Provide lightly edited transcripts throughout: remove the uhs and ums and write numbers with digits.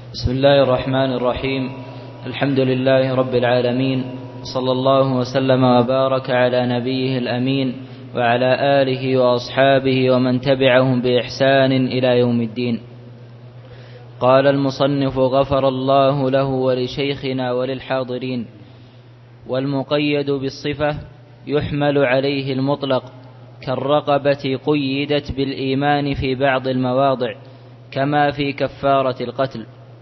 بسم الله الرحمن الرحيم. الحمد لله رب العالمين، صلى الله وسلم وبارك على نبيه الأمين وعلى آله وأصحابه ومن تبعهم بإحسان إلى يوم الدين. قال المصنف غفر الله له ولشيخنا وللحاضرين: والمقيد بالصفة يحمل عليه المطلق، كالرقبة قيدت بالإيمان في بعض المواضع كما في كفارة القتل،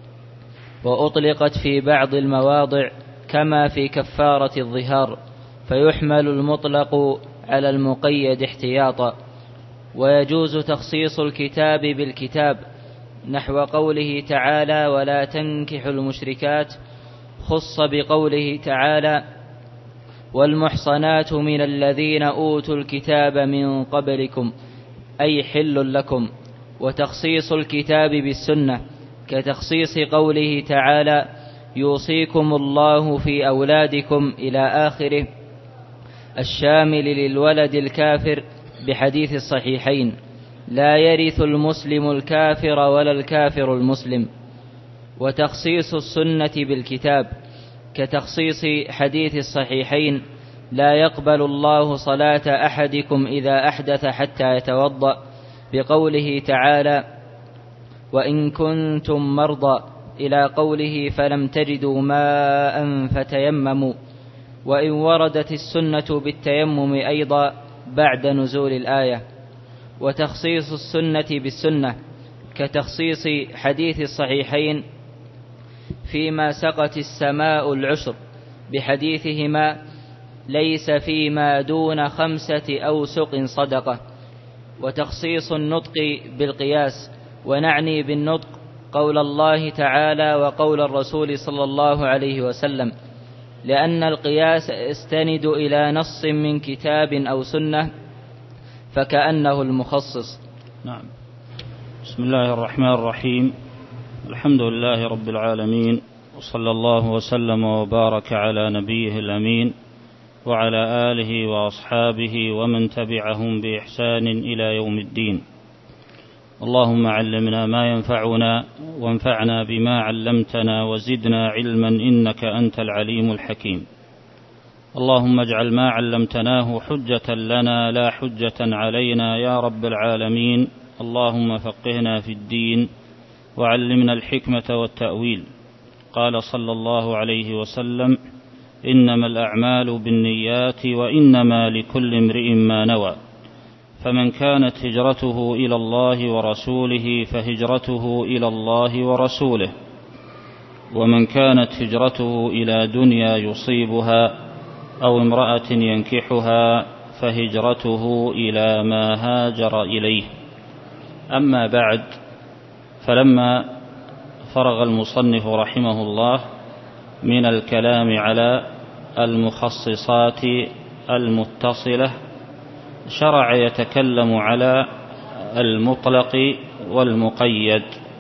وأطلقت في بعض المواضع كما في كفارة الظهار، فيحمل المطلق على المقيد احتياطا. ويجوز تخصيص الكتاب بالكتاب، نحو قوله تعالى: ولا تنكحوا المشركات، خص بقوله تعالى: والمحصنات من الذين أوتوا الكتاب من قبلكم، أي حل لكم. وتخصيص الكتاب بالسنة، كتخصيص قوله تعالى: يوصيكم الله في أولادكم إلى آخره، الشامل للولد الكافر بحديث الصحيحين: لا يرث المسلم الكافر ولا الكافر المسلم. وتخصيص السنة بالكتاب، كتخصيص حديث الصحيحين: لا يقبل الله صلاة أحدكم إذا أحدث حتى يتوضأ، بقوله تعالى: وإن كنتم مرضى، إلى قوله: فلم تجدوا ماء فتيمموا. وإن وردت السنة بالتيمم أيضا بعد نزول الآية. وتخصيص السنة بالسنة، كتخصيص حديث الصحيحين فيما سقت السماء العشر، بحديثهما: ليس فيما دون 5 أوسق صدقة. وتخصيص النطق بالقياس، ونعني بالنطق قول الله تعالى وقول الرسول صلى الله عليه وسلم، لأن القياس يستند إلى نص من كتاب أو سنة فكأنه المخصص. نعم. بسم الله الرحمن الرحيم. الحمد لله رب العالمين، وصلى الله وسلم وبارك على نبيه الأمين وعلى آله وأصحابه ومن تبعهم بإحسان إلى يوم الدين. اللهم علمنا ما ينفعنا، وانفعنا بما علمتنا، وزدنا علما إنك أنت العليم الحكيم. اللهم اجعل ما علمتناه حجة لنا لا حجة علينا يا رب العالمين. اللهم فقهنا في الدين وعلمنا الحكمة والتأويل. قال صلى الله عليه وسلم: إنما الأعمال بالنيات وإنما لكل امرئ ما نوى، فمن كانت هجرته إلى الله ورسوله فهجرته إلى الله ورسوله، ومن كانت هجرته إلى دنيا يصيبها أو امرأة ينكحها فهجرته إلى ما هاجر إليه. أما بعد، فلما فرغ المصنف رحمه الله من الكلام على المخصصات المتصلة، شرع يتكلم على المطلق والمقيد.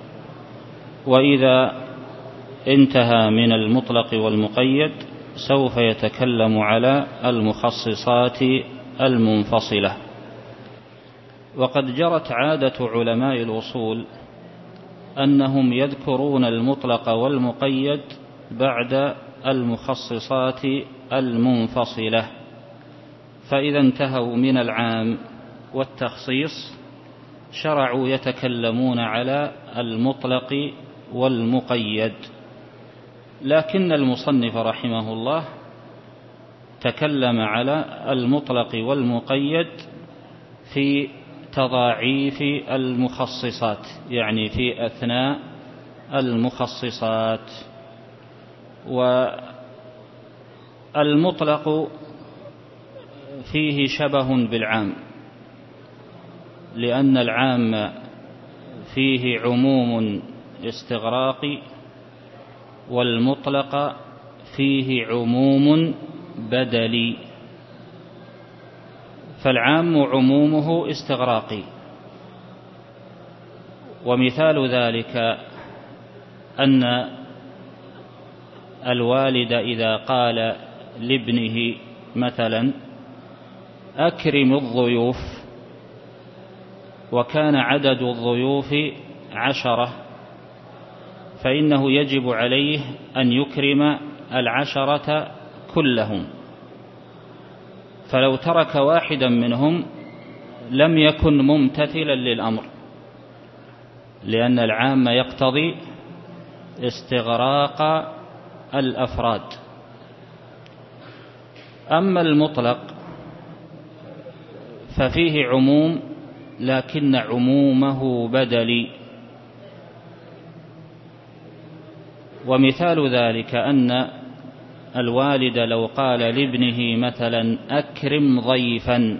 وإذا انتهى من المطلق والمقيد سوف يتكلم على المخصصات المنفصلة. وقد جرت عادة علماء الأصول أنهم يذكرون المطلق والمقيد بعد المخصصات المنفصلة، فإذا انتهوا من العام والتخصيص شرعوا يتكلمون على المطلق والمقيد. لكن المصنف رحمه الله تكلم على المطلق والمقيد في تضاعيف المخصصات، يعني في أثناء المخصصات. والمطلق فيه شبه بالعام، لأن العام فيه عموم استغراقي، والمطلق فيه عموم بدلي. فالعام عمومه استغراقي، ومثال ذلك أن الوالد إذا قال لابنه مثلا: أكرم الضيوف، وكان عدد الضيوف 10، فإنه يجب عليه أن يكرم 10 كلهم، فلو ترك واحدا منهم لم يكن ممتثلا للأمر، لأن العام يقتضي استغراق الأفراد. أما المطلق ففيه عموم لكن عمومه بدلي، ومثال ذلك أن الوالد لو قال لابنه مثلا أكرم ضيفا،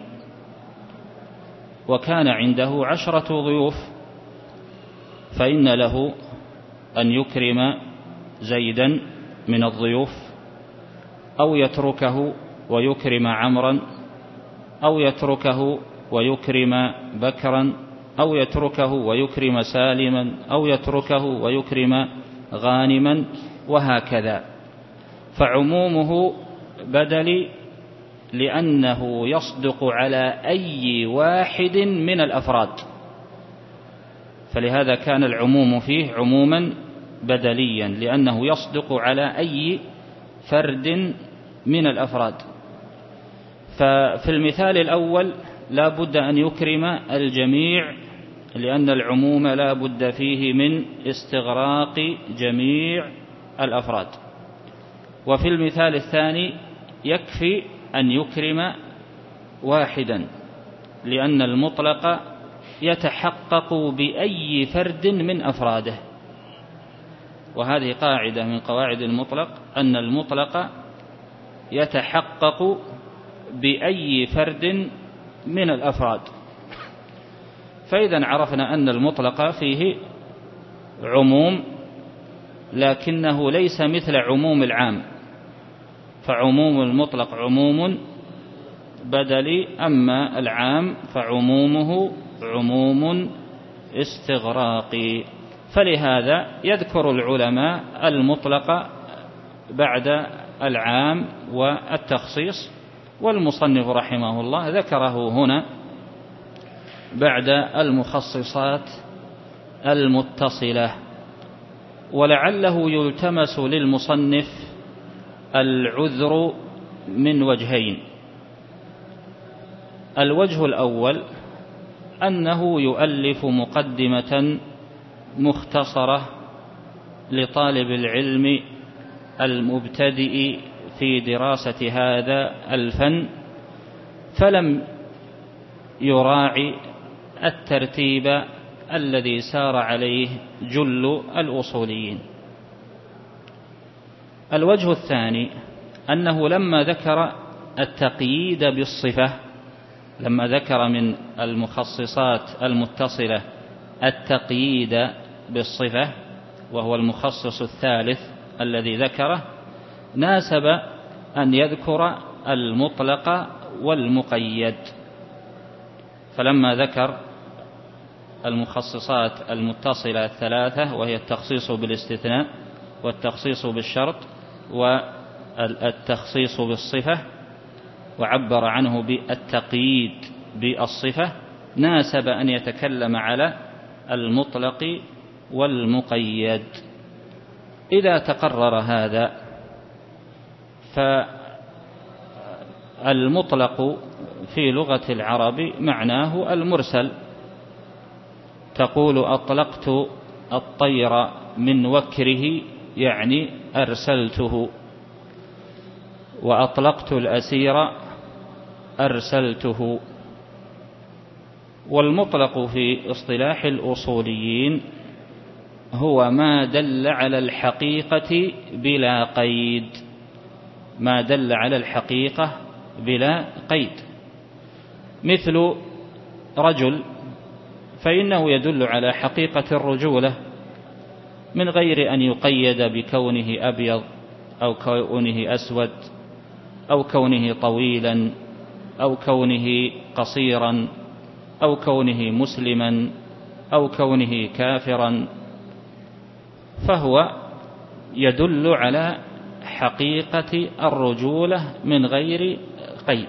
وكان عنده 10 ضيوف، فإن له أن يكرم زيدا من الضيوف، أو يتركه ويكرم عمرا، أو يتركه ويكرم بكرا، أو يتركه ويكرم سالما، أو يتركه ويكرم غانما، وهكذا. فعمومه بدلي لأنه يصدق على أي واحد من الأفراد، فلهذا كان العموم فيه عموما بدليا، لأنه يصدق على أي فرد من الأفراد. ففي المثال الأول لا بد أن يكرم الجميع، لأن العموم لا بد فيه من استغراق جميع الأفراد. وفي المثال الثاني يكفي أن يكرم واحدا، لأن المطلق يتحقق بأي فرد من أفراده، وهذه قاعدة من قواعد المطلق، أن المطلق يتحقق بأي فرد من الأفراد. فإذا عرفنا أن المطلق فيه عموم لكنه ليس مثل عموم العام، فعموم المطلق عموم بدلي، أما العام فعمومه عموم استغراقي. فلهذا يذكر العلماء المطلق بعد العام والتخصيص، والمصنف رحمه الله ذكره هنا بعد المخصصات المتصلة. ولعله يلتمس للمصنف العذر من وجهين: الوجه الأول أنه يؤلف مقدمة مختصرة لطالب العلم المبتدئ في دراسة هذا الفن، فلم يراعي الترتيب الذي سار عليه جل الأصوليين. الوجه الثاني أنه لما ذكر التقييد بالصفة، لما ذكر من المخصصات المتصلة التقييد بالصفة، وهو المخصص الثالث الذي ذكره، ناسب أن يذكر المطلق والمقيد. فلما ذكر المخصصات المتصلة الثلاثة، وهي التخصيص بالاستثناء والتخصيص بالشرط والتخصيص بالصفة، وعبر عنه بالتقييد بالصفة، ناسب أن يتكلم على المطلق والمقيد. إذا تقرر هذا، فالمطلق في لغة العرب معناه المرسل، تقول أطلقت الطير من وكره، يعني أرسلته، وأطلقت الأسير أرسلته. والمطلق في اصطلاح الأصوليين هو ما دل على الحقيقة بلا قيد، ما دل على الحقيقة بلا قيد، مثل رجل فإنه يدل على حقيقة الرجولة من غير أن يقيد بكونه أبيض أو كونه أسود أو كونه طويلا أو كونه قصيرا أو كونه مسلما أو كونه كافرا، فهو يدل على حقيقة الرجولة من غير قيد.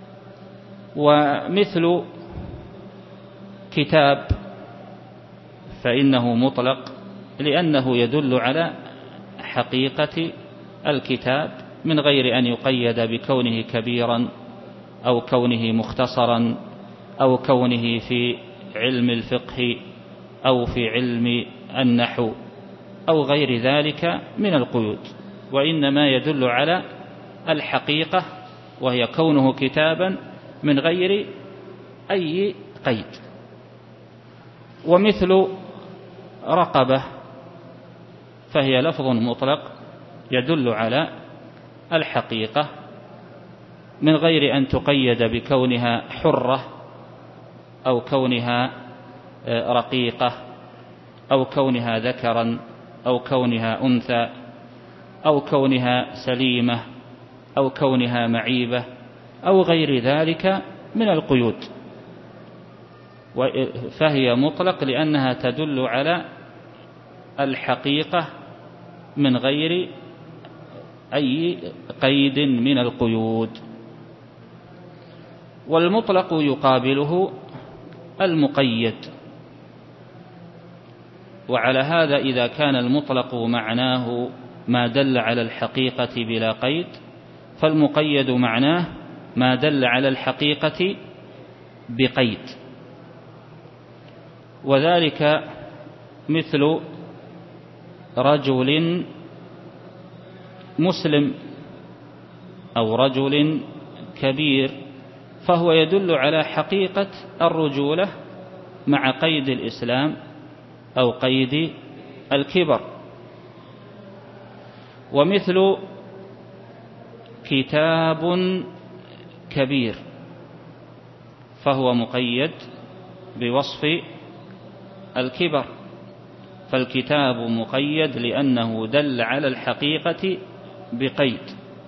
ومثل كتاب فإنه مطلق لأنه يدل على حقيقة الكتاب من غير أن يقيد بكونه كبيرا أو كونه مختصرا أو كونه في علم الفقه أو في علم النحو أو غير ذلك من القيود، وإنما يدل على الحقيقة وهي كونه كتابا من غير أي قيد. ومثل رقبة فهي لفظ مطلق يدل على الحقيقة من غير أن تقيد بكونها حرة أو كونها رقيقة أو كونها ذكرا أو كونها أنثى أو كونها سليمة أو كونها معيبة أو غير ذلك من القيود، فهي مطلق لأنها تدل على الحقيقة من غير أي قيد من القيود. والمطلق يقابله المقيد، وعلى هذا إذا كان المطلق معناه ما دل على الحقيقة بلا قيد، فالمقيد معناه ما دل على الحقيقة بقيد. وذلك مثل رجل مسلم أو رجل كبير، فهو يدل على حقيقة الرجولة مع قيد الإسلام أو قيد الكبر. ومثل كتاب كبير فهو مقيد بوصف الكبر، فالكتاب مقيد لأنه دل على الحقيقة بقيد.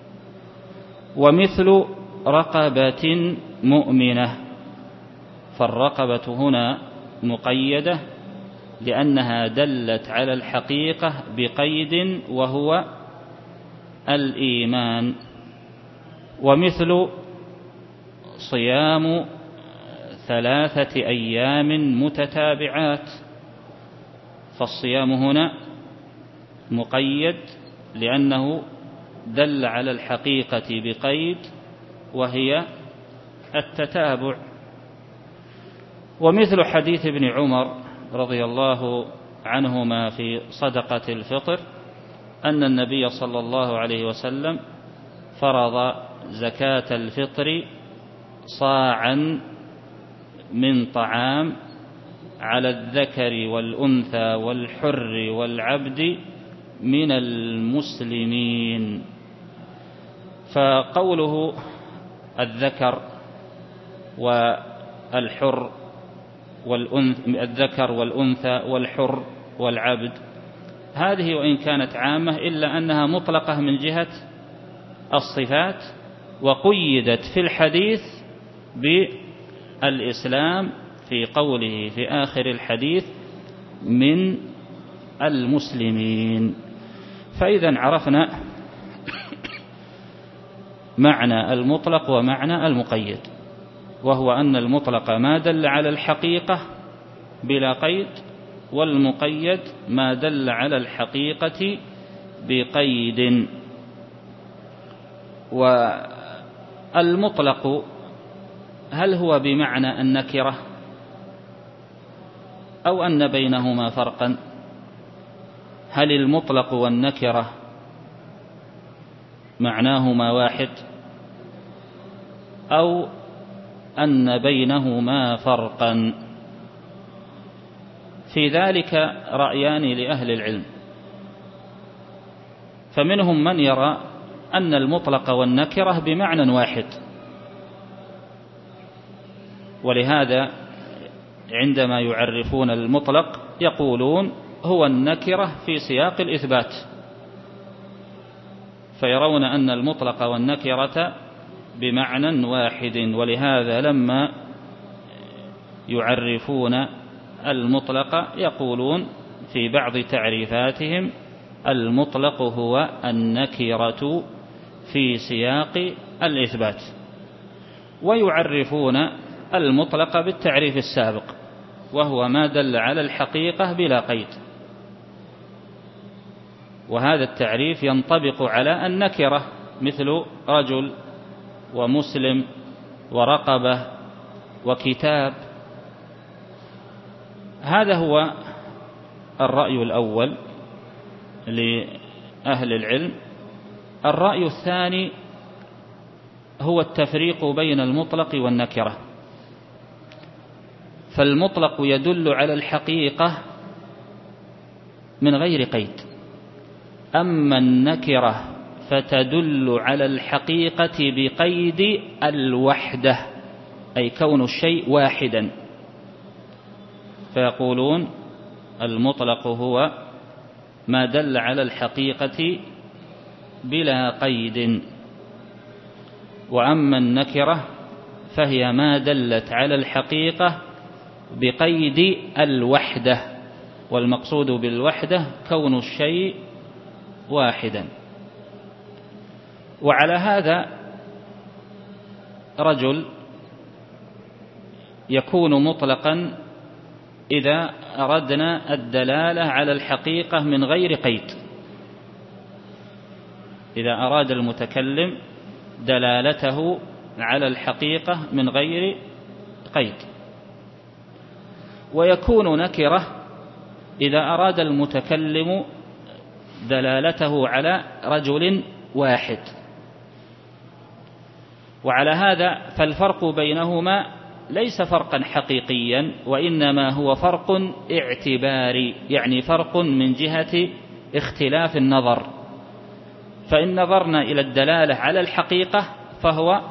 ومثل رقبة مؤمنة، فالرقبة هنا مقيدة لأنها دلت على الحقيقة بقيد وهو الإيمان. ومثل صيام 3 أيام متتابعات، فالصيام هنا مقيد لأنه دل على الحقيقة بقيد وهي التتابع. ومثل حديث ابن عمر رضي الله عنهما في صدقة الفطر أن النبي صلى الله عليه وسلم فرض زكاة الفطر صاعا من طعام على الذكر والأنثى والحر والعبد من المسلمين. فقوله الذكر والحر الذكر والأنثى والحر والعبد، هذه وإن كانت عامة إلا أنها مطلقة من جهة الصفات، وقيدت في الحديث بالإسلام في قوله في آخر الحديث من المسلمين. فإذا عرفنا معنى المطلق ومعنى المقيد، وهو أن المطلق ما دل على الحقيقة بلا قيد، والمقيد ما دل على الحقيقة بقيد. والمطلق هل هو بمعنى النكرة أو أن بينهما فرقا؟ هل المطلق والنكرة معناهما واحد أو أن بينهما فرقا؟ في ذلك رأيان لأهل العلم، فمنهم من يرى أن المطلق والنكرة بمعنى واحد، ولهذا عندما يعرفون المطلق يقولون هو النكرة في سياق الإثبات، فيرون أن المطلق والنكرة بمعنى واحد. ولهذا لما يعرفون المطلق يقولون في بعض تعريفاتهم المطلق هو النكرة في سياق الإثبات، ويعرفون المطلق بالتعريف السابق وهو ما دل على الحقيقة بلا قيد. وهذا التعريف ينطبق على النكرة مثل رجل ومسلم ورقبة وكتاب. هذا هو الرأي الأول لأهل العلم. الرأي الثاني هو التفريق بين المطلق والنكرة. فالمطلق يدل على الحقيقة من غير قيد، أما النكرة فتدل على الحقيقة بقيد الوحدة، أي كون الشيء واحدا. فيقولون المطلق هو ما دل على الحقيقة بلا قيد، وأما النكرة فهي ما دلت على الحقيقة بقيد الوحدة، والمقصود بالوحدة كون الشيء واحدا. وعلى هذا رجل يكون مطلقا إذا أردنا الدلالة على الحقيقة من غير قيد، إذا أراد المتكلم دلالته على الحقيقة من غير قيد. ويكون نكرة إذا أراد المتكلم دلالته على رجل واحد. وعلى هذا فالفرق بينهما ليس فرقا حقيقيا، وإنما هو فرق اعتباري، يعني فرق من جهة اختلاف النظر. فإن نظرنا إلى الدلالة على الحقيقة فهو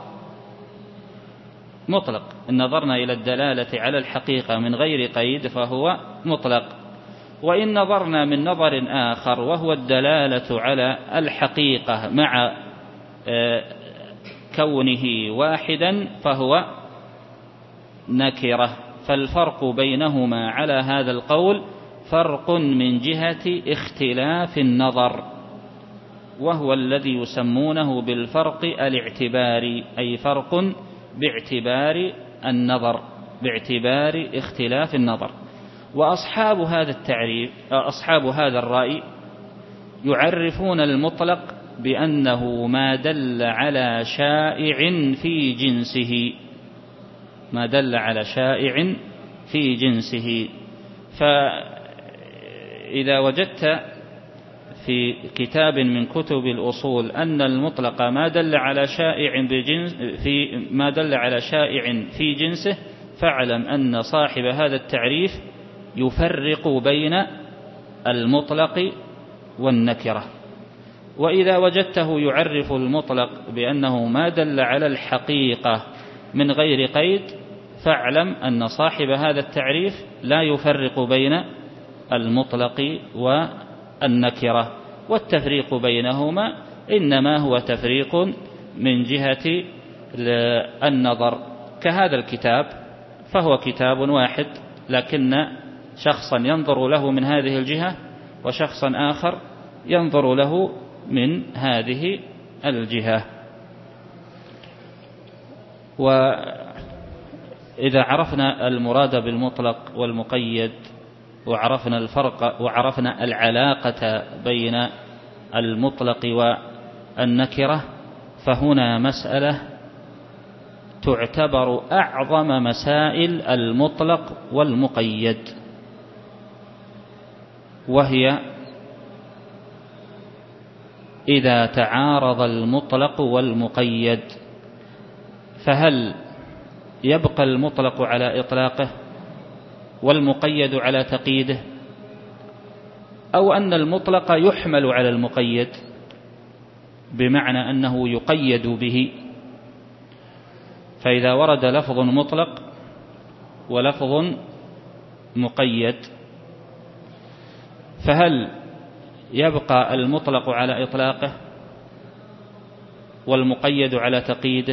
مطلق، إن نظرنا إلى الدلالة على الحقيقة من غير قيد فهو مطلق. وإن نظرنا من نظر آخر وهو الدلالة على الحقيقة مع كونه واحدا فهو نكرة. فالفرق بينهما على هذا القول فرق من جهة اختلاف النظر، وهو الذي يسمونه بالفرق الاعتباري، أي فرق باعتبار النظر، باعتبار اختلاف النظر. وأصحاب هذا التعريف، أصحاب هذا الرأي يعرفون المطلق بأنه ما دل على شائع في جنسه، ما دل على شائع في جنسه. فإذا وجدت في كتاب من كتب الأصول أن المطلق ما دل على شائع في جنسه فاعلم أن صاحب هذا التعريف يفرق بين المطلق والنكرة. وإذا وجدته يعرف المطلق بأنه ما دل على الحقيقة من غير قيد فاعلم أن صاحب هذا التعريف لا يفرق بين المطلق والنكرة. والتفريق بينهما إنما هو تفريق من جهة النظر. كهذا الكتاب فهو كتاب واحد، لكن شخصا ينظر له من هذه الجهة وشخصا آخر ينظر له من هذه الجهة. وإذا عرفنا المراد بالمطلق والمقيد وعرفنا الفرق وعرفنا العلاقة بين المطلق والنكرة، فهنا مسألة تعتبر أعظم مسائل المطلق والمقيد، وهي إذا تعارض المطلق والمقيد فهل يبقى المطلق على إطلاقه والمقيد على تقييده، أو أن المطلق يحمل على المقيد بمعنى أنه يقيد به. فإذا ورد لفظ مطلق ولفظ مقيد فهل يبقى المطلق على إطلاقه والمقيد على تقييده،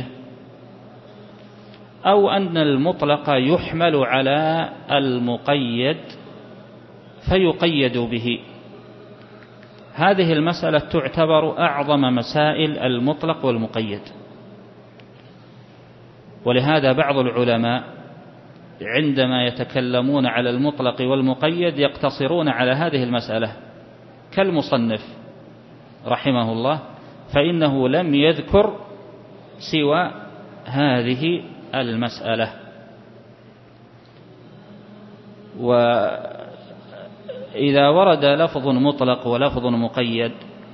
أو أن المطلق يحمل على المقيد فيقيد به؟ هذه المسألة تعتبر أعظم مسائل المطلق والمقيد. ولهذا بعض العلماء عندما يتكلمون على المطلق والمقيد يقتصرون على هذه المسألة، كالمصنف رحمه الله، فإنه لم يذكر سوى هذه المسألة. وإذا ورد لفظ مطلق ولفظ مقيد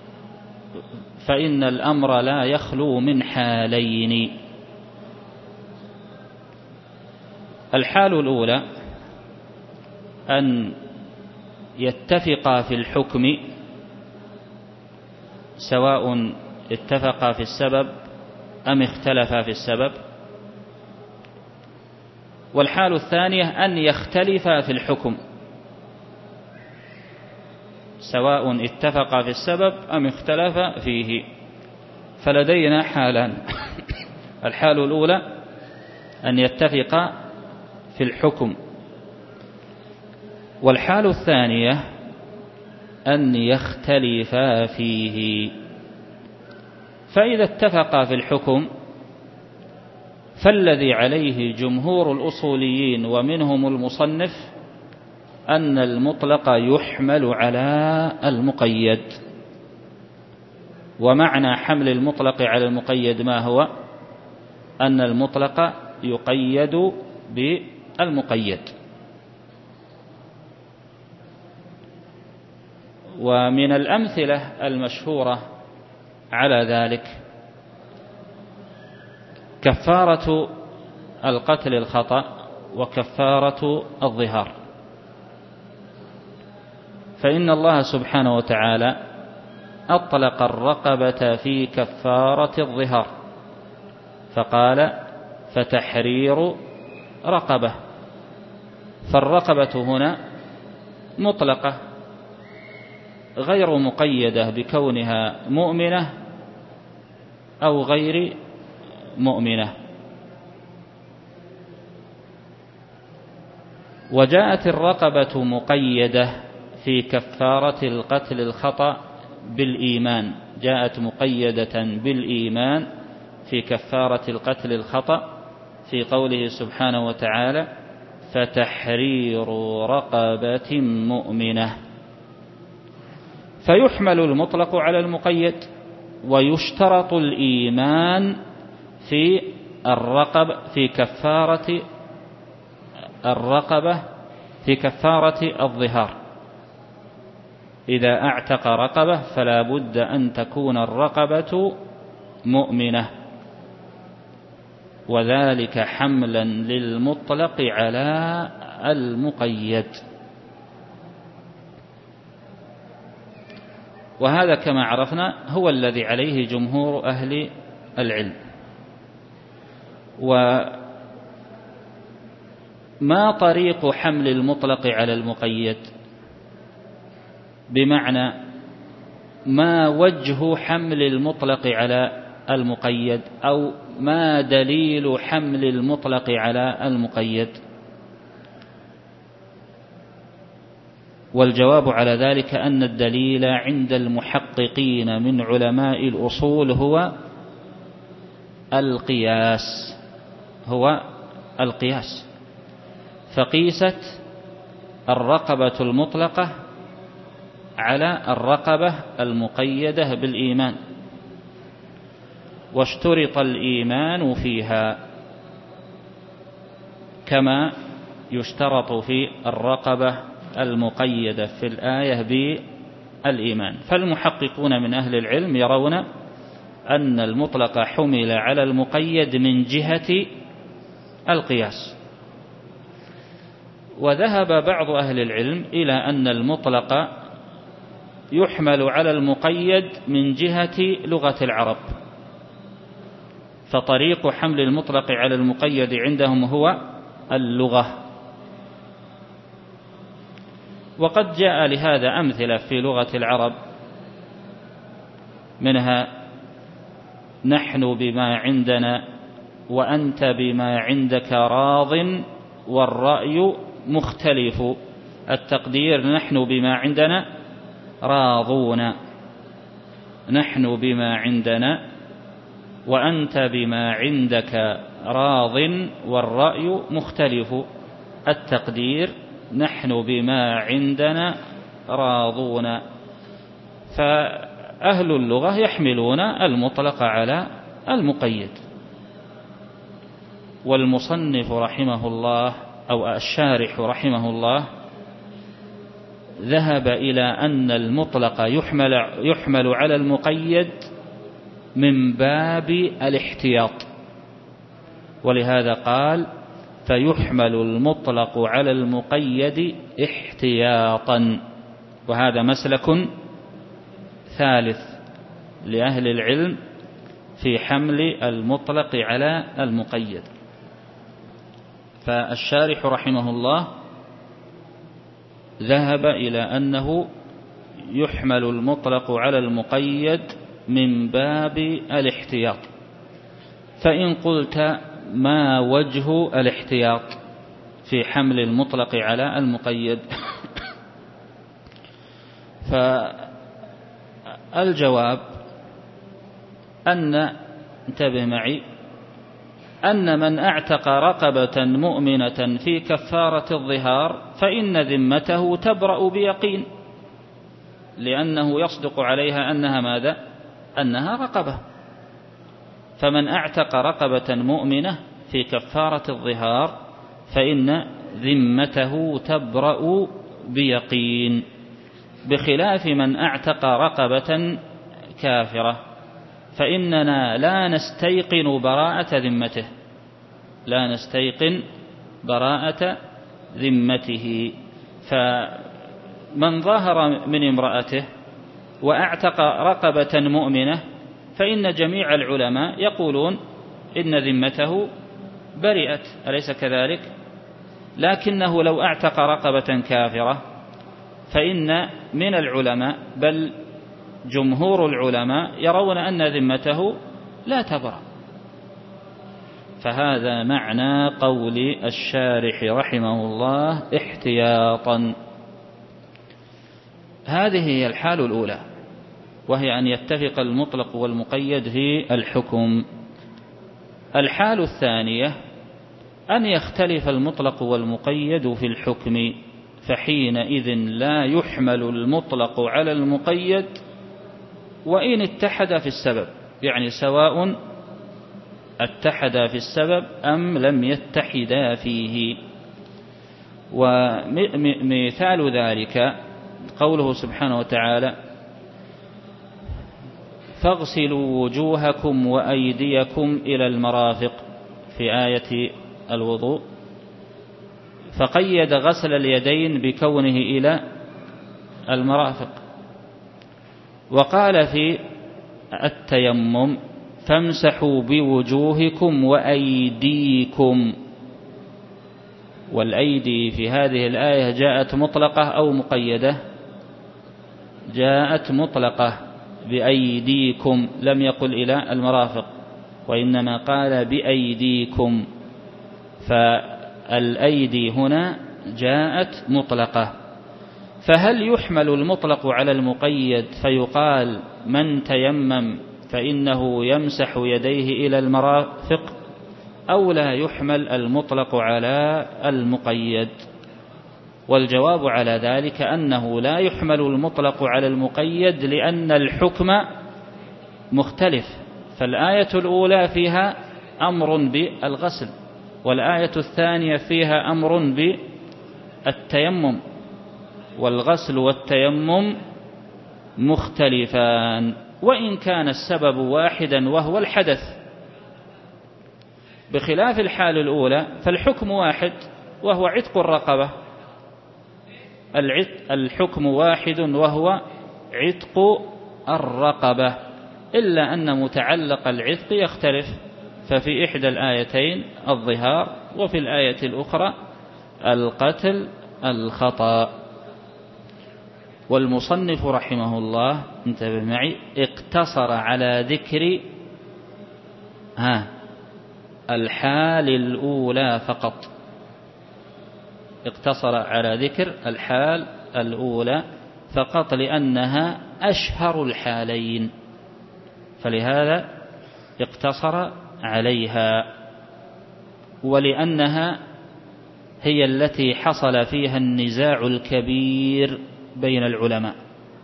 فإن الأمر لا يخلو من حالين. الحال الأولى أن يتفقا في الحكم سواء اتفقا في السبب أم اختلفا في السبب، والحال الثانية أن يختلفا في الحكم سواء اتفقا في السبب أم اختلفا فيه. فلدينا حالان: الحال الأولى أن يتفقا في الحكم، والحال الثانية أن يختلفا فيه. فإذا اتفقا في الحكم فالذي عليه جمهور الأصوليين ومنهم المصنف أن المطلق يحمل على المقيد. ومعنى حمل المطلق على المقيد ما هو؟ أن المطلق يقيد بالمقيد. ومن الأمثلة المشهورة على ذلك كفارة القتل الخطأ وكفارة الظهار. فإن الله سبحانه وتعالى أطلق الرقبة في كفارة الظهار فقال: فتحرير رقبة. فالرقبة هنا مطلقة غير مقيدة بكونها مؤمنة أو غير مؤمنة. وجاءت الرقبة مقيدة في كفارة القتل الخطأ بالإيمان، جاءت مقيدة بالإيمان في كفارة القتل الخطأ في قوله سبحانه وتعالى: فتحرير رقبة مؤمنة. فيحمل المطلق على المقيد، ويشترط الإيمان في كفارة الرقبة في كفارة الظهار. إذا اعتق رقبة فلا بد أن تكون الرقبة مؤمنة، وذلك حملا للمطلق على المقيد. وهذا كما عرفنا هو الذي عليه جمهور أهل العلم. وما طريق حمل المطلق على المقيد؟ بمعنى ما وجه حمل المطلق على المقيد، أو ما دليل حمل المطلق على المقيد؟ والجواب على ذلك أن الدليل عند المحققين من علماء الأصول هو القياس. فقيست الرقبة المطلقة على الرقبة المقيدة بالإيمان، واشترط الإيمان فيها كما يشترط في الرقبة المقيدة في الآية بالإيمان. فالمحققون من أهل العلم يرون أن المطلق حمل على المقيد من جهة القياس. وذهب بعض أهل العلم إلى أن المطلق يحمل على المقيد من جهة لغة العرب، فطريق حمل المطلق على المقيد عندهم هو اللغة. وقد جاء لهذا أمثلة في لغة العرب، منها: نحن بما عندنا وأنت بما عندك راض والرأي مختلف. التقدير: نحن بما عندنا راضون، نحن بما عندنا وأنت بما عندك راض والرأي مختلف. التقدير نحن بما عندنا راضون. فأهل اللغة يحملون المطلق على المقيد. والمصنف رحمه الله أو الشارح رحمه الله ذهب إلى أن المطلق يحمل على المقيد من باب الاحتياط، ولهذا قال فيحمل المطلق على المقيد احتياطا. وهذا مسلك ثالث لأهل العلم في حمل المطلق على المقيد. فالشارح رحمه الله ذهب إلى أنه يحمل المطلق على المقيد من باب الاحتياط. فإن قلت ما وجه الاحتياط في حمل المطلق على المقيد؟ فالجواب انتبه معي، أن من اعتق رقبة مؤمنة في كفارة الظهار فإن ذمته تبرأ بيقين، لأنه يصدق عليها أنها ماذا؟ أنها رقبة. فمن اعتق رقبة مؤمنة في كفارة الظهار فإن ذمته تبرأ بيقين، بخلاف من اعتق رقبة كافرة فإننا لا نستيقن براءة ذمته، لا نستيقن براءة ذمته. فمن ظهر من امرأته واعتق رقبة مؤمنة فإن جميع العلماء يقولون إن ذمته برئت، أليس كذلك؟ لكنه لو اعتق رقبة كافرة فإن من العلماء بل جمهور العلماء يرون أن ذمته لا تبرأ. فهذا معنى قول الشارح رحمه الله احتياطا. هذه هي الحال الأولى، وهي أن يتفق المطلق والمقيد في الحكم. الحال الثانية أن يختلف المطلق والمقيد في الحكم، فحينئذ لا يحمل المطلق على المقيد وإن اتحد في السبب، يعني سواء اتحدا في السبب أم لم يتحدا فيه. ومثال ذلك قوله سبحانه وتعالى فاغسلوا وجوهكم وأيديكم إلى المرافق في آية الوضوء، فقيد غسل اليدين بكونه إلى المرافق. وقال في التيمم فامسحوا بوجوهكم وأيديكم، والأيدي في هذه الآية جاءت مطلقة أو مقيدة؟ جاءت مطلقة بأيديكم، لم يقل إلى المرافق وإنما قال بأيديكم، فالأيدي هنا جاءت مطلقة. فهل يحمل المطلق على المقيد فيقال من تيمم فإنه يمسح يديه إلى المرافق، أو لا يحمل المطلق على المقيد؟ والجواب على ذلك أنه لا يحمل المطلق على المقيد، لأن الحكم مختلف. فالآية الأولى فيها أمر بالغسل، والآية الثانية فيها أمر بالتيمم، والغسل والتيمم مختلفان، وإن كان السبب واحدا وهو الحدث. بخلاف الحال الأولى فالحكم واحد وهو عتق الرقبة، الحكم واحد وهو عتق الرقبة، إلا أن متعلق العتق يختلف، ففي إحدى الآيتين الظهار وفي الآية الأخرى القتل الخطأ. والمصنف رحمه الله انتبه معي اقتصر على ذكر الحال الأولى فقط، اقتصر على ذكر الحال الأولى فقط لأنها أشهر الحالين، فلهذا اقتصر عليها، ولأنها هي التي حصل فيها النزاع الكبير بين العلماء.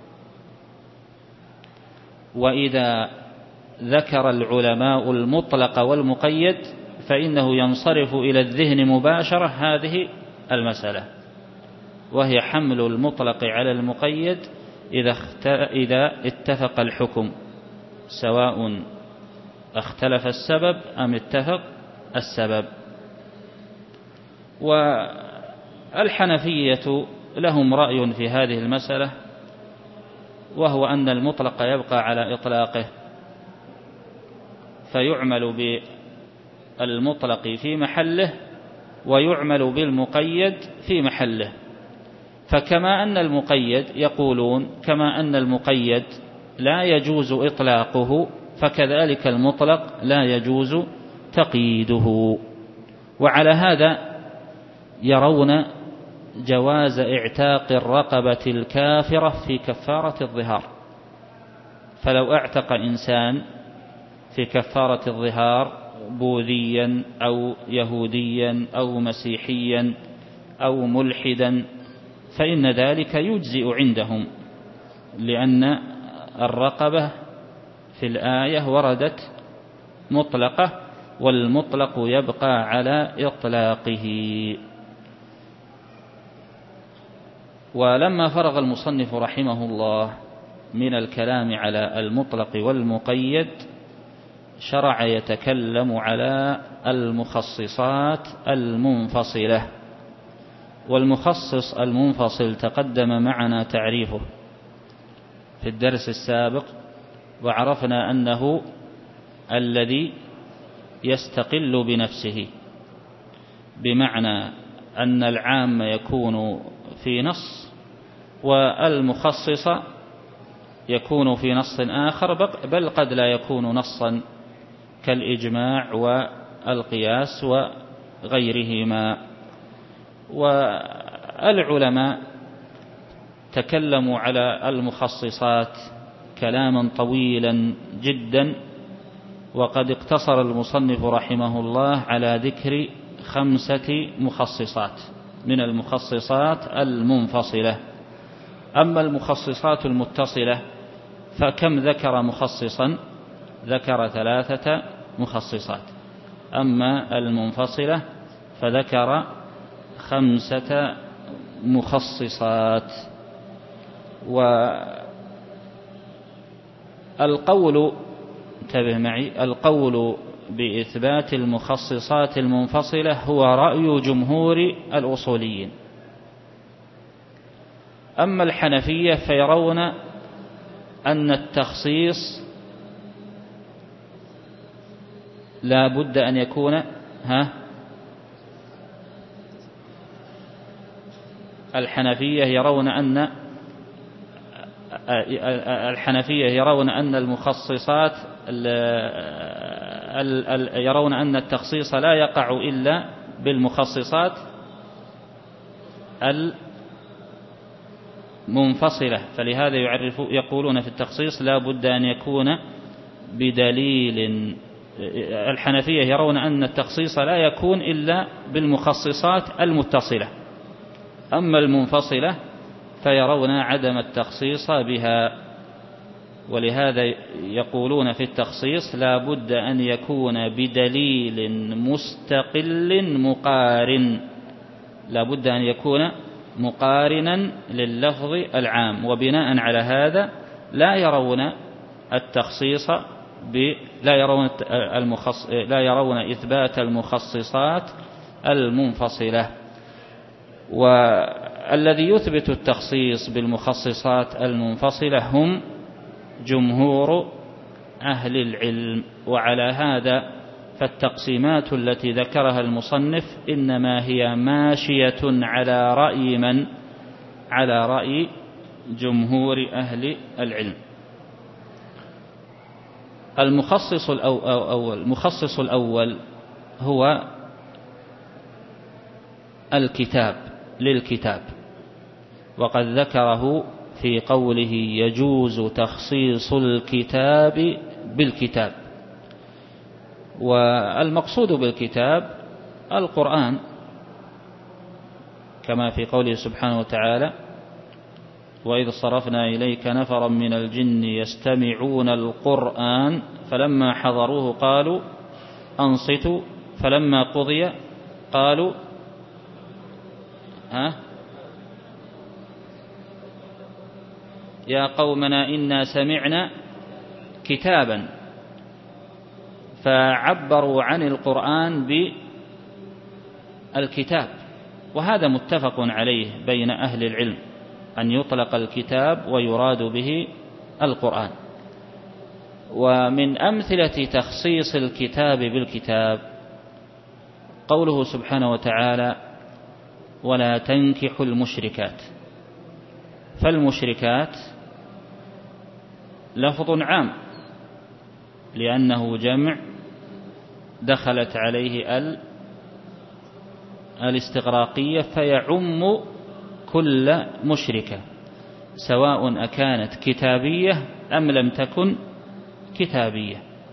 وإذا ذكر العلماء المطلق والمقيد فإنه ينصرف إلى الذهن مباشرة هذه المسألة، وهي حمل المطلق على المقيد إذا اتفق الحكم، سواء اختلف السبب أم اتفق السبب. والحنفية لهم رأي في هذه المسألة، وهو أن المطلق يبقى على إطلاقه، فيعمل بالمطلق في محله ويعمل بالمقيد في محله. فكما أن المقيد يقولون كما أن المقيد لا يجوز إطلاقه، فكذلك المطلق لا يجوز تقييده. وعلى هذا يرون جواز اعتاق الرقبة الكافرة في كفارة الظهار. فلو اعتق إنسان في كفارة الظهار بوذيا أو يهوديا أو مسيحيا أو ملحدا فإن ذلك يجزئ عندهم، لأن الرقبة في الآية وردت مطلقة، والمطلق يبقى على إطلاقه. ولما فرغ المصنف رحمه الله من الكلام على المطلق والمقيد شرع يتكلم على المخصصات المنفصلة. والمخصص المنفصل تقدم معنا تعريفه في الدرس السابق، وعرفنا أنه الذي يستقل بنفسه، بمعنى أن العام يكون في نص والمخصص يكون في نص آخر، بل قد لا يكون نصا كالإجماع والقياس وغيرهما. والعلماء تكلموا على المخصصات كلاما طويلا جدا، وقد اقتصر المصنف رحمه الله على ذكر 5 مخصصات من المخصصات المنفصلة. أما المخصصات المتصلة فكم ذكر مخصصا؟ ذكر 3 مخصصات. أما المنفصلة فذكر 5 مخصصات. والقول، انتبه معي، القول بإثبات المخصصات المنفصلة هو رأي جمهور الأصوليين. أما الحنفية فيرون أن التخصيص لا بد أن يكون الحنفية يرون أن المخصصات يرون أن التخصيص لا يقع إلا بالمخصصات المنفصلة، فلهذا يقولون في التخصيص لا بد أن يكون بدليل. الحنفية يرون أن التخصيص لا يكون إلا بالمخصصات المتصلة، أما المنفصلة فيرون عدم التخصيص بها، ولهذا يقولون في التخصيص لا بد أن يكون بدليل مستقل مقارن، لا بد أن يكون مقارنا لللفظ العام. وبناء على هذا لا يرون التخصيص لا يرون إثبات المخصصات المنفصلة. والذي يثبت التخصيص بالمخصصات المنفصلة هم جمهور أهل العلم. وعلى هذا فالتقسيمات التي ذكرها المصنف إنما هي ماشية على رأي من؟ على رأي جمهور أهل العلم. المخصص الأول هو الكتاب للكتاب، وقد ذكره في قوله يجوز تخصيص الكتاب بالكتاب. والمقصود بالكتاب القرآن، كما في قوله سبحانه وتعالى: وإذ صرفنا إليك نفرا من الجن يستمعون القرآن فلما حضروه قالوا أنصتوا فلما قضي قالوا يا قومنا إنا سمعنا كتابا، فعبروا عن القرآن بالكتاب، وهذا متفق عليه بين أهل العلم أن يطلق الكتاب ويراد به القرآن. ومن أمثلة تخصيص الكتاب بالكتاب قوله سبحانه وتعالى: ولا تنكحوا المشركات. فالمشركات لفظ عام لأنه جمع دخلت عليه الاستغراقية، فيعم كل مشركة سواء أكانت كتابية أم لم تكن كتابية.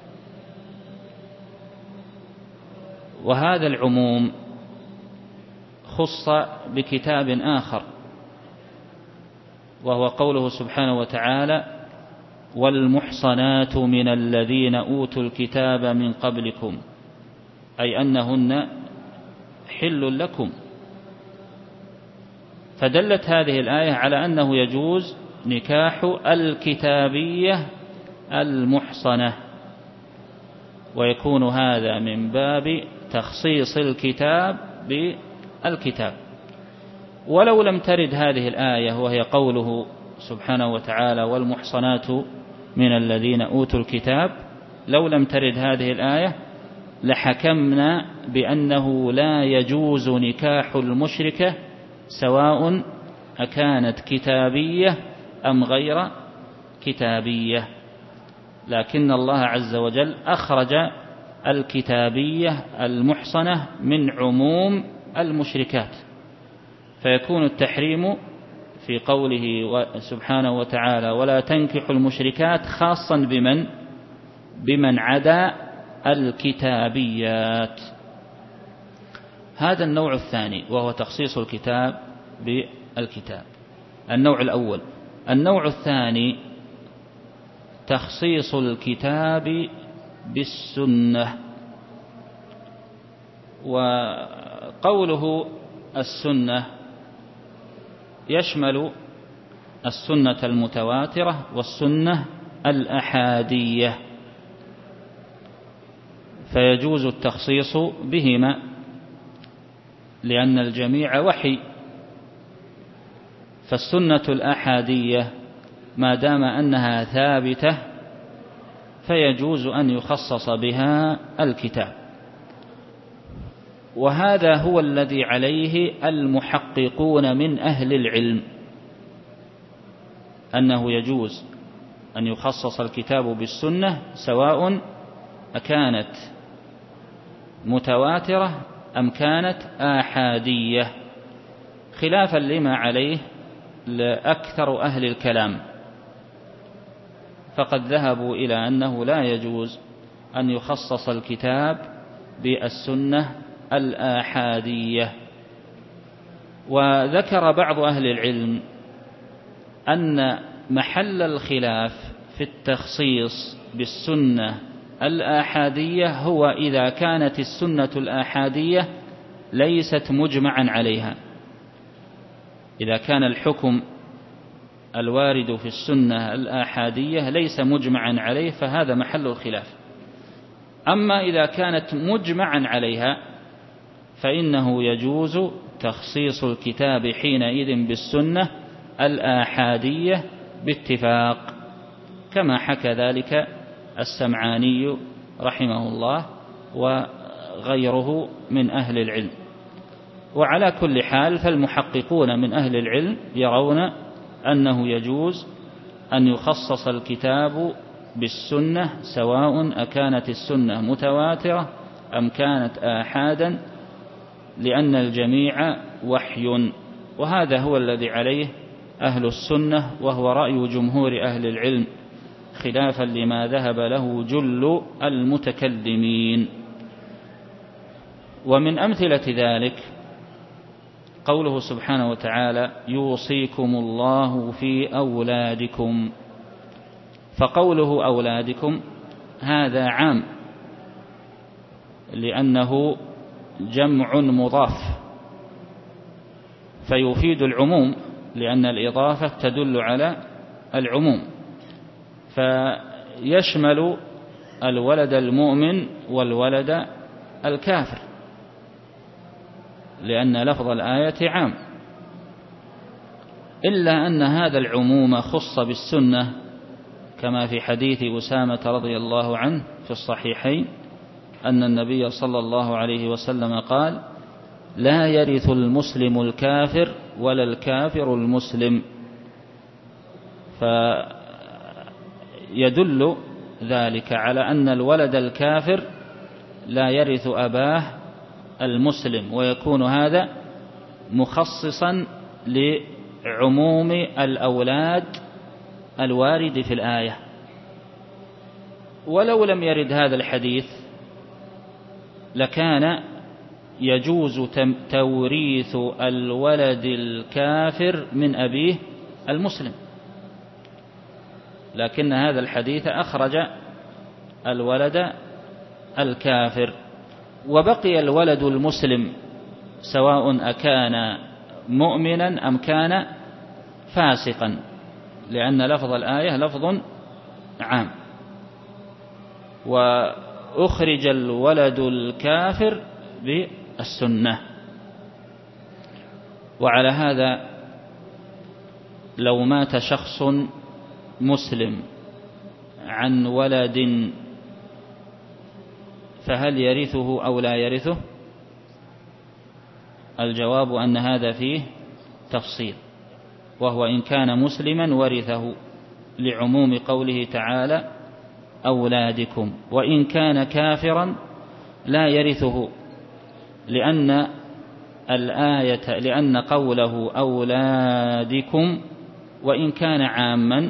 وهذا العموم خص بكتاب آخر، وهو قوله سبحانه وتعالى: والمحصنات من الذين أوتوا الكتاب من قبلكم، أي أنهن حل لكم. فدلت هذه الآية على أنه يجوز نكاح الكتابية المحصنة، ويكون هذا من باب تخصيص الكتاب بالكتاب. ولو لم ترد هذه الآية وهي قوله سبحانه وتعالى: والمحصنات من الذين أوتوا الكتاب، لو لم ترد هذه الآية لحكمنا بأنه لا يجوز نكاح المشركة سواء أكانت كتابية أم غير كتابية، لكن الله عز وجل أخرج الكتابية المحصنة من عموم المشركات، فيكون التحريم في قوله سبحانه وتعالى: ولا تنكحوا المشركات خاصا بمن عدا الكتابيات. هذا النوع الثاني، وهو تخصيص الكتاب بالكتاب. النوع الأول. النوع الثاني تخصيص الكتاب بالسنة. وقوله السنة يشمل السنة المتواترة والسنة الأحادية، فيجوز التخصيص بهما لأن الجميع وحي. فالسنة الأحادية ما دام أنها ثابتة فيجوز أن يخصص بها الكتاب، وهذا هو الذي عليه المحققون من أهل العلم، أنه يجوز أن يخصص الكتاب بالسنة سواء أكانت متواترة أم كانت آحادية، خلافا لما عليه لأكثر أهل الكلام، فقد ذهبوا إلى أنه لا يجوز أن يخصص الكتاب بالسنة الآحادية. وذكر بعض أهل العلم أن محل الخلاف في التخصيص بالسنة الآحادية هو إذا كانت السنة الآحادية ليست مجمعا عليها. إذا كان الحكم الوارد في السنة الآحادية ليس مجمعا عليه فهذا محل الخلاف. أما إذا كانت مجمعا عليها فإنه يجوز تخصيص الكتاب حينئذ بالسنة الآحادية باتفاق، كما حكى ذلك السمعاني رحمه الله وغيره من أهل العلم. وعلى كل حال فالمحققون من أهل العلم يرون أنه يجوز أن يخصص الكتاب بالسنة سواء أكانت السنة متواترة أم كانت آحادا، لأن الجميع وحي، وهذا هو الذي عليه أهل السنة، وهو رأي جمهور أهل العلم، خلافا لما ذهب له جل المتكلمين. ومن أمثلة ذلك قوله سبحانه وتعالى يوصيكم الله في أولادكم، فقوله أولادكم هذا عام لأنه جمع مضاف فيفيد العموم، لأن الإضافة تدل على العموم، فيشمل الولد المؤمن والولد الكافر، لأن لفظ الآية عام، إلا أن هذا العموم خص بالسنة كما في حديث أسامة رضي الله عنه في الصحيحين أن النبي صلى الله عليه وسلم قال لا يرث المسلم الكافر ولا الكافر المسلم، فيدل ذلك على أن الولد الكافر لا يرث أباه المسلم، ويكون هذا مخصصا لعموم الأولاد الوارد في الآية. ولو لم يرد هذا الحديث لكان يجوز توريث الولد الكافر من أبيه المسلم، لكن هذا الحديث أخرج الولد الكافر، وبقي الولد المسلم سواء أكان مؤمنا أم كان فاسقا، لأن لفظ الآية لفظ عام. وأخرج الولد الكافر بالسنة. وعلى هذا لو مات شخص مسلم عن ولد فهل يرثه أو لا يرثه؟ الجواب أن هذا فيه تفصيل، وهو إن كان مسلما ورثه لعموم قوله تعالى أولادكم، وإن كان كافرا لا يرثه، لأن قوله أولادكم وإن كان عاما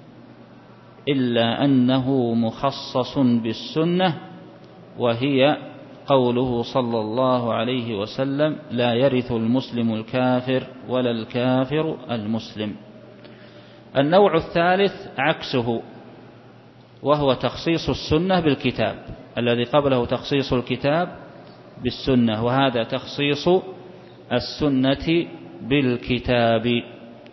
إلا أنه مخصص بالسنة، وهي قوله صلى الله عليه وسلم لا يرث المسلم الكافر ولا الكافر المسلم. النوع الثالث عكسه، وهو تخصيص السنة بالكتاب، الذي قبله تخصيص الكتاب بالسنة، وهذا تخصيص السنة بالكتاب.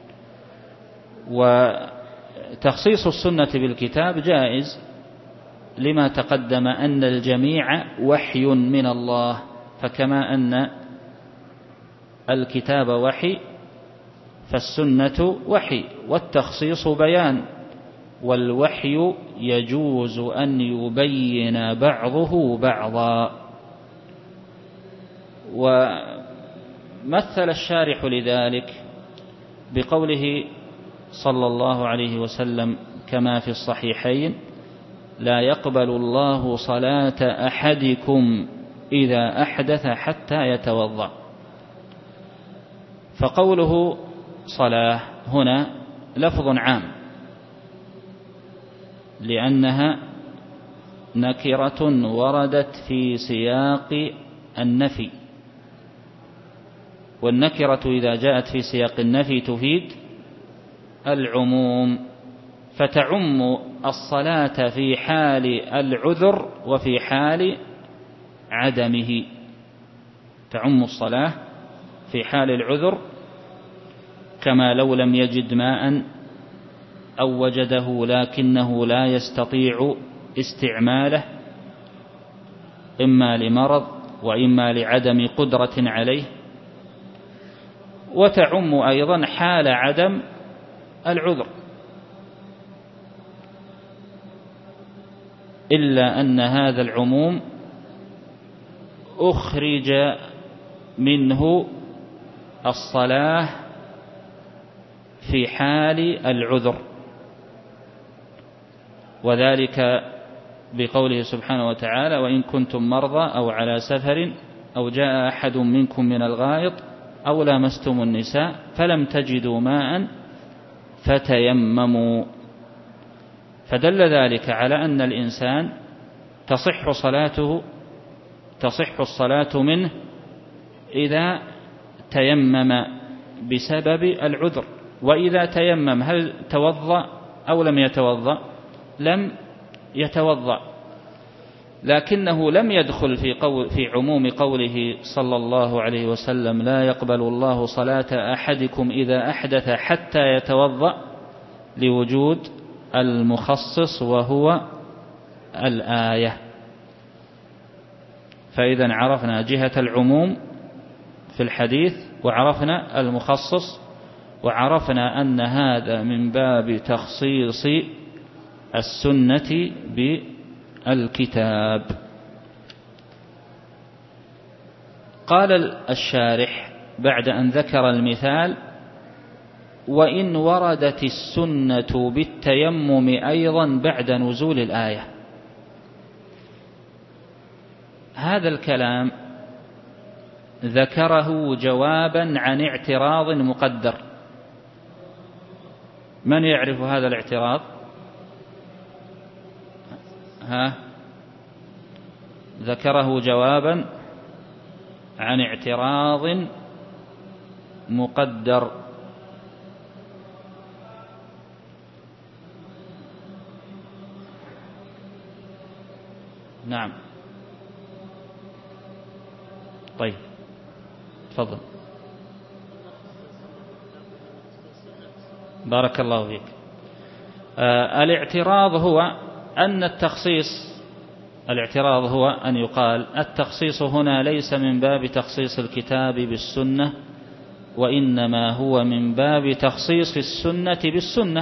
وتخصيص السنة بالكتاب جائز لما تقدم أن الجميع وحي من الله، فكما أن الكتاب وحي فالسنة وحي، والتخصيص بيان، والوحي يجوز أن يبين بعضه بعضا. ومثل الشارح لذلك بقوله صلى الله عليه وسلم كما في الصحيحين لا يقبل الله صلاة أحدكم إذا أحدث حتى يتوضأ. فقوله صلاة هنا لفظ عام، لأنها نكرة وردت في سياق النفي، والنكرة إذا جاءت في سياق النفي تفيد العموم، فتعم الصلاة في حال العذر وفي حال عدمه. تعم الصلاة في حال العذر كما لو لم يجد ماء أو وجده لكنه لا يستطيع استعماله، إما لمرض وإما لعدم قدرة عليه. وتعم أيضا حال عدم العذر، إلا أن هذا العموم أخرج منه الصلاة في حال العذر، وذلك بقوله سبحانه وتعالى وإن كنتم مرضى أو على سفر أو جاء أحد منكم من الغائط أو لامستم النساء فلم تجدوا ماء فتيمموا. فدل ذلك على أن الإنسان تصح الصلاة منه إذا تيمم بسبب العذر، وإذا تيمم هل توضأ أو لم يتوضأ؟ لم يتوضأ، لكنه لم يدخل في عموم قوله صلى الله عليه وسلم: لا يقبل الله صلاة أحدكم إذا أحدث حتى يتوضأ، لوجود المخصص وهو الآية. فإذا عرفنا جهة العموم في الحديث، وعرفنا المخصص، وعرفنا أن هذا من باب تخصيص السنة بالكتاب. قال الشارح بعد أن ذكر المثال: وإن وردت السنة بالتيمم أيضا بعد نزول الآية. هذا الكلام ذكره جوابا عن اعتراض مقدر. من يعرف هذا الاعتراض؟ ذكره جوابا عن اعتراض مقدر. نعم، طيب تفضل. بارك الله فيك. الاعتراض هو أن يقال التخصيص هنا ليس من باب تخصيص الكتاب بالسنة، وإنما هو من باب تخصيص السنة بالسنة،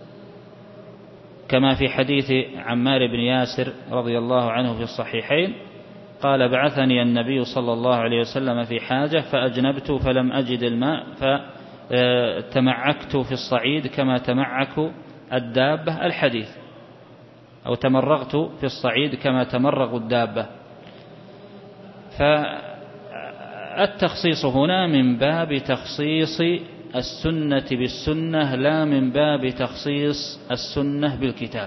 كما في حديث عمار بن ياسر رضي الله عنه في الصحيحين: قال: بعثني النبي صلى الله عليه وسلم في حاجة فأجنبت فلم أجد الماء فتمعكت في الصعيد كما تمعك الدابة، الحديث، أو تمرغت في الصعيد كما تمرغ الدابة. فالتخصيص هنا من باب تخصيص السنة بالسنة، لا من باب تخصيص السنة بالكتاب.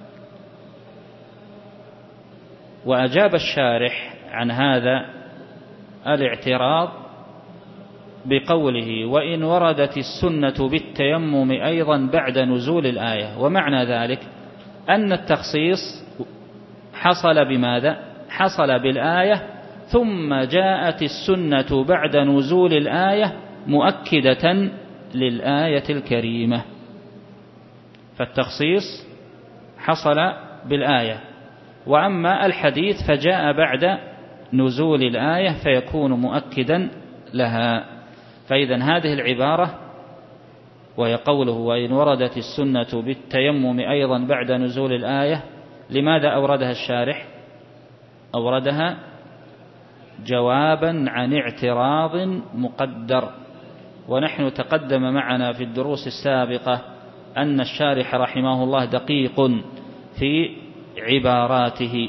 وأجاب الشارح عن هذا الاعتراض بقوله: وإن وردت السنة بالتيمم أيضا بعد نزول الآية. ومعنى ذلك أن التخصيص حصل بماذا؟ حصل بالآية، ثم جاءت السنة بعد نزول الآية مؤكدة للآية الكريمة. فالتخصيص حصل بالآية، وأما الحديث فجاء بعد نزول الآية فيكون مؤكدا لها. فإذا هذه العبارة وهي قوله: وإن وردت السنة بالتيمم أيضا بعد نزول الآية، لماذا أوردها الشارح؟ أوردها جوابا عن اعتراض مقدر. ونحن تقدم معنا في الدروس السابقة أن الشارح رحمه الله دقيق في عباراته،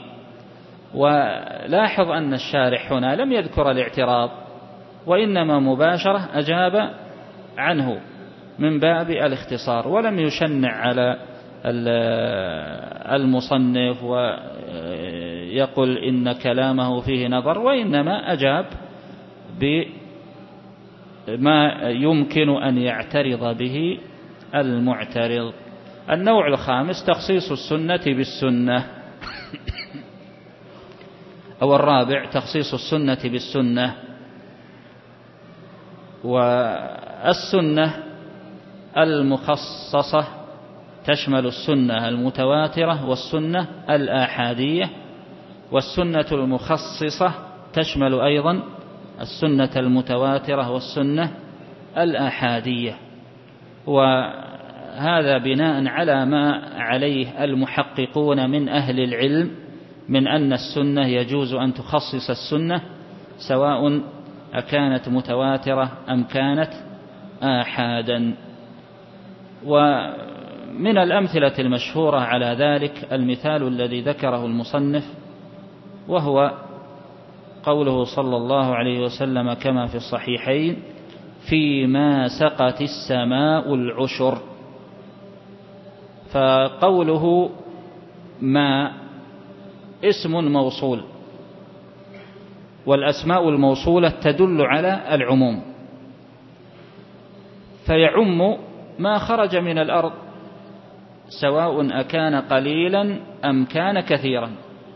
ولاحظ أن الشارح هنا لم يذكر الاعتراض، وإنما مباشرة أجاب عنه من باب الاختصار، ولم يشنع على المصنف ويقل إن كلامه فيه نظر، وإنما أجاب بما يمكن أن يعترض به المعترض. النوع الخامس تخصيص السنة بالسنة، أو الرابع تخصيص السنة بالسنة. والسنة المخصصة تشمل السنة المتواترة والسنة الآحادية، والسنة المخصصة تشمل أيضا السنة المتواترة والسنة الآحادية. وهذا بناء على ما عليه المحققون من أهل العلم من أن السنة يجوز أن تخصص السنة سواء أكانت متواترة أم كانت آحادا. ومن الأمثلة المشهورة على ذلك المثال الذي ذكره المصنف، وهو قوله صلى الله عليه وسلم كما في الصحيحين: فيما سقت السماء العشر. فقوله ما اسم موصول، والأسماء الموصولة تدل على العموم، فيعم ما خرج من الأرض سواء أكان قليلا أم كان كثيرا،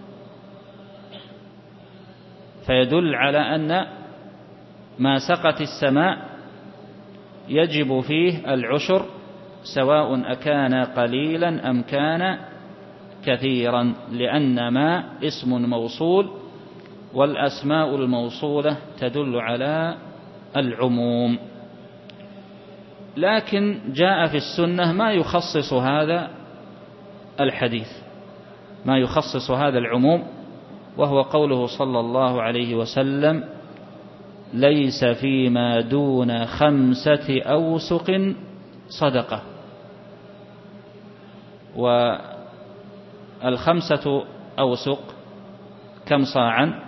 فيدل على أن ما سقت السماء يجب فيه العشر سواء أكان قليلا أم كان كثيرا، لأن ما اسم موصول، والأسماء الموصولة تدل على العموم. لكن جاء في السنة ما يخصص هذا الحديث، ما يخصص هذا العموم، وهو قوله صلى الله عليه وسلم: ليس فيما دون 5 أوسق صدقة. وال5 أوسق كم صاعا؟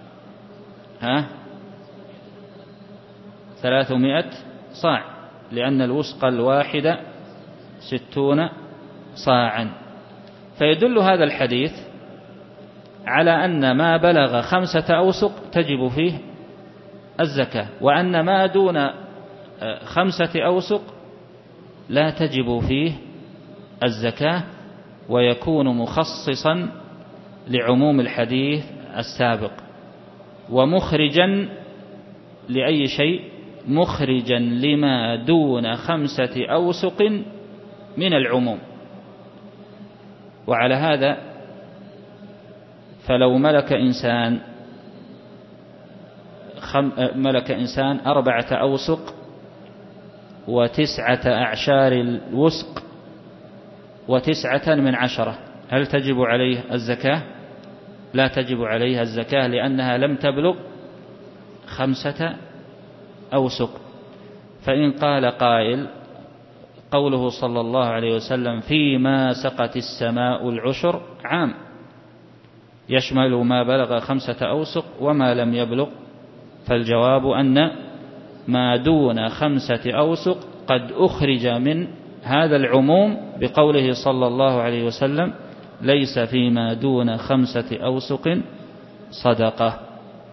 300 صاع، لأن الوسق الواحدة 60 صاعا. فيدل هذا الحديث على أن ما بلغ 5 أوسق تجب فيه الزكاة، وأن ما دون 5 أوسق لا تجب فيه الزكاة، ويكون مخصصا لعموم الحديث السابق، ومخرجا لأي شيء؟ مخرجا لما دون 5 أوسق من العموم. وعلى هذا فلو ملك إنسان 4 أوسق و9 أعشار الوسق و9 هل تجب عليه الزكاة؟ لا تجب عليها الزكاة، لأنها لم تبلغ 5 أوسق. فإن قال قائل: قوله صلى الله عليه وسلم فيما سقت السماء العشر عام، يشمل ما بلغ 5 أوسق وما لم يبلغ، فالجواب أن ما دون 5 أوسق قد أخرج من هذا العموم بقوله صلى الله عليه وسلم: ليس فيما دون 5 أوسق صدقة.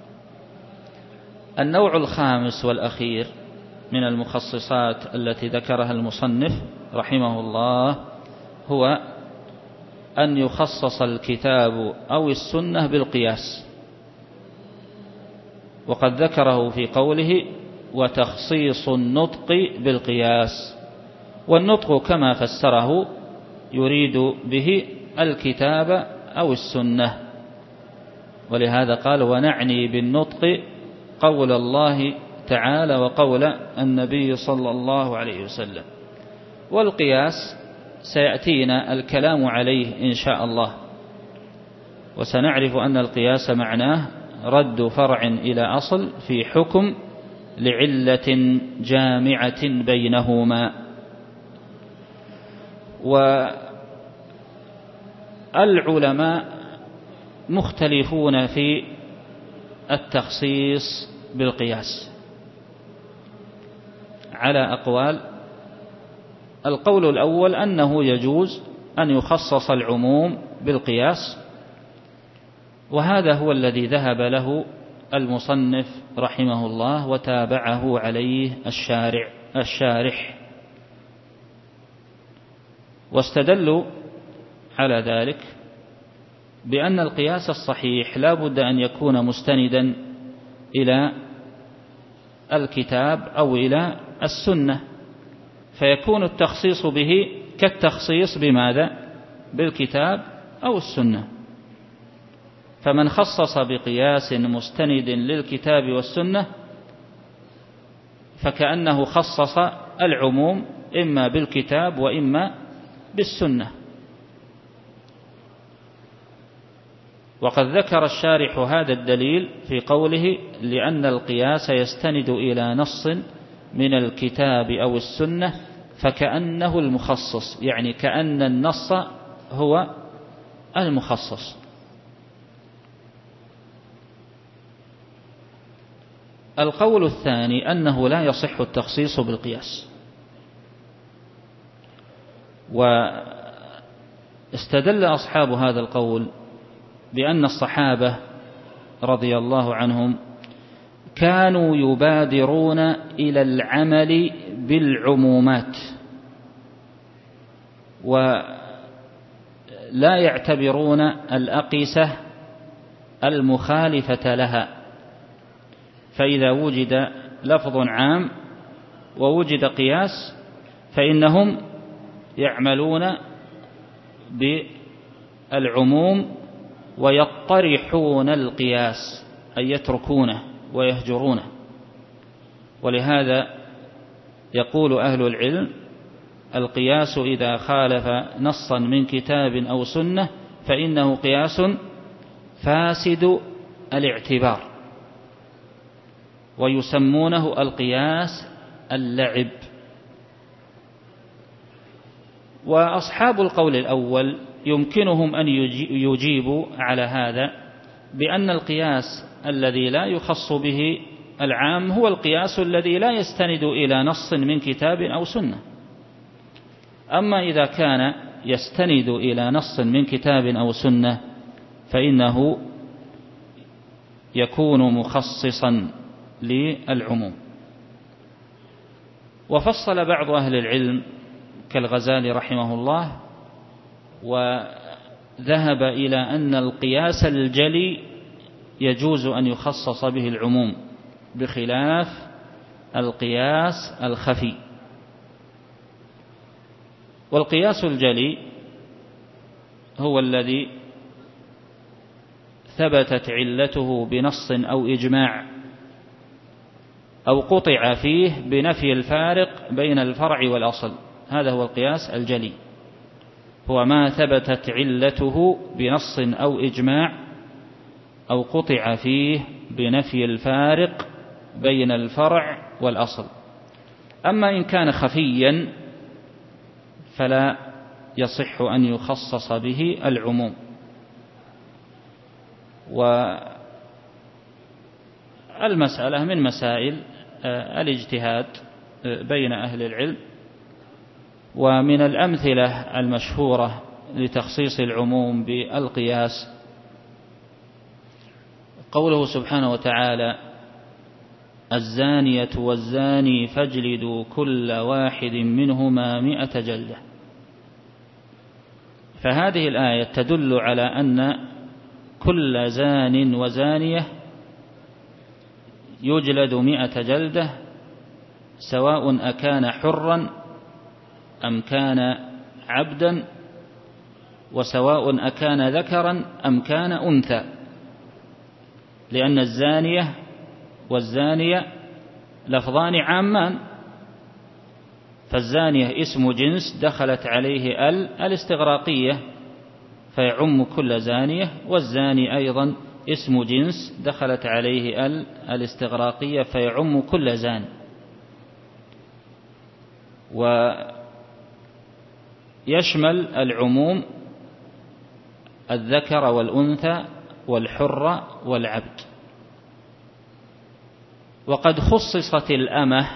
النوع الخامس والأخير من المخصصات التي ذكرها المصنف رحمه الله هو أن يخصص الكتاب أو السنة بالقياس، وقد ذكره في قوله: وتخصيص النطق بالقياس. والنطق كما فسره يريد به الكتاب أو السنة، ولهذا قال: ونعني بالنطق قول الله تعالى وقول النبي صلى الله عليه وسلم. والقياس سيأتينا الكلام عليه إن شاء الله، وسنعرف أن القياس معناه رد فرع إلى أصل في حكم لعلة جامعة بينهما. والعلماء مختلفون في التخصيص بالقياس على أقوال. القول الأول أنه يجوز أن يخصص العموم بالقياس، وهذا هو الذي ذهب له المصنف رحمه الله وتابعه عليه الشارح، واستدلوا على ذلك بأن القياس الصحيح لا بد أن يكون مستندا إلى الكتاب أو إلى السنة، فيكون التخصيص به كالتخصيص بماذا؟ بالكتاب أو السنة. فمن خصص بقياس مستند للكتاب والسنة فكأنه خصص العموم إما بالكتاب وإما بالسنة. وقد ذكر الشارح هذا الدليل في قوله: لأن القياس يستند إلى نص من الكتاب أو السنة فكأنه المخصص، يعني كأن النص هو المخصص. القول الثاني أنه لا يصح التخصيص بالقياس، واستدل أصحاب هذا القول بأن الصحابة رضي الله عنهم كانوا يبادرون إلى العمل بالعمومات، ولا يعتبرون الأقيسة المخالفة لها. فإذا وجد لفظ عام ووجد قياس فإنهم يعملون بالعموم ويطرحون القياس، أي يتركونه ويهجرونه. ولهذا يقول أهل العلم: القياس إذا خالف نصا من كتاب أو سنة فإنه قياس فاسد الاعتبار، ويسمونه القياس اللعب. وأصحاب القول الأول يمكنهم أن يجيبوا على هذا بأن القياس الذي لا يخص به العام هو القياس الذي لا يستند إلى نص من كتاب أو سنة. أما إذا كان يستند إلى نص من كتاب أو سنة فإنه يكون مخصصا للعموم. وفصل بعض أهل العلم كالغزالي رحمه الله وذهب إلى أن القياس الجلي يجوز أن يخصص به العموم بخلاف القياس الخفي. والقياس الجلي هو الذي ثبتت علته بنص أو إجماع أو قطع فيه بنفي الفارق بين الفرع والأصل، هذا هو القياس الجلي، هو ما ثبتت علته بنص أو إجماع أو قطع فيه بنفي الفارق بين الفرع والأصل. أما إن كان خفيا فلا يصح أن يخصص به العموم. والمسألة من مسائل الاجتهاد بين أهل العلم. ومن الأمثلة المشهورة لتخصيص العموم بالقياس قوله سبحانه وتعالى: الزانية والزاني فاجلدوا كل واحد منهما 100 جلدة. فهذه الآية تدل على أن كل زان وزانية يجلد 100 جلدة، سواء أكان حرا أم كان عبدا، وسواء أكان ذكرا أم كان أنثى، لأن الزانية والزانية لفظان عامان. فالزانية اسم جنس دخلت عليه الاستغراقية فيعم كل زانية، والزاني أيضا اسم جنس دخلت عليه الاستغراقية فيعم كل زان. ويشمل العموم الذكر والأنثى والحر والعبد. وقد خصصت الأمة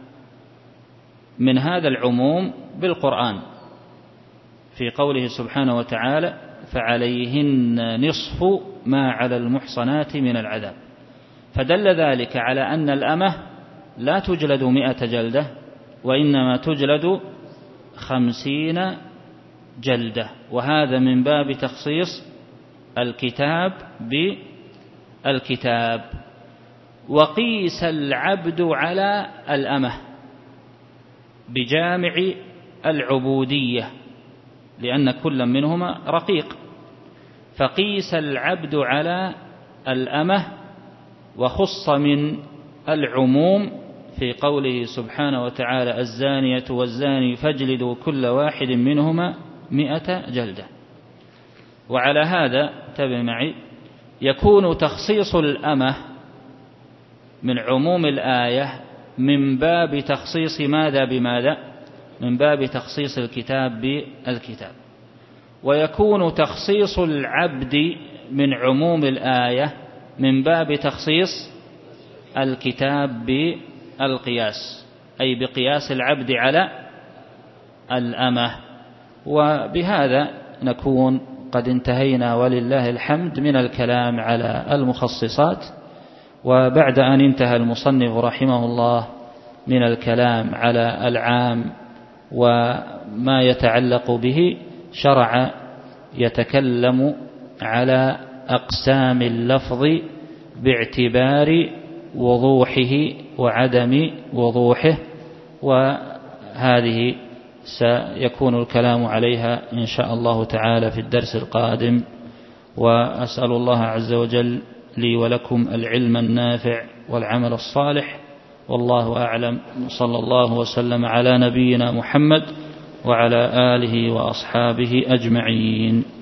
من هذا العموم بالقرآن في قوله سبحانه وتعالى: فعليهن نصف ما على المحصنات من العذاب. فدل ذلك على أن الأمة لا تجلد 100 جلدة، وإنما تجلد 50 جلدة، وهذا من باب تخصيص الكتاب بالكتاب. وقيس العبد على الأمة بجامع العبودية، لأن كل منهما رقيق، فقيس العبد على الأمة وخص من العموم في قوله سبحانه وتعالى: الزانية والزاني فاجلدوا كل واحد منهما 100 جلدة. وعلى هذا تبع معي يكون تخصيص الأمة من عموم الآية من باب تخصيص ماذا بماذا؟ من باب تخصيص الكتاب بالكتاب. ويكون تخصيص العبد من عموم الآية من باب تخصيص الكتاب بالقياس، أي بقياس العبد على الأمة. وبهذا نكون قد انتهينا ولله الحمد من الكلام على المخصصات. وبعد أن انتهى المصنف رحمه الله من الكلام على العام وما يتعلق به، شرع يتكلم على أقسام اللفظ باعتبار وضوحه وعدم وضوحه، وهذه سيكون الكلام عليها إن شاء الله تعالى في الدرس القادم. وأسأل الله عز وجل لي ولكم العلم النافع والعمل الصالح، والله أعلم. صلى الله وسلم على نبينا محمد وعلى آله وأصحابه أجمعين.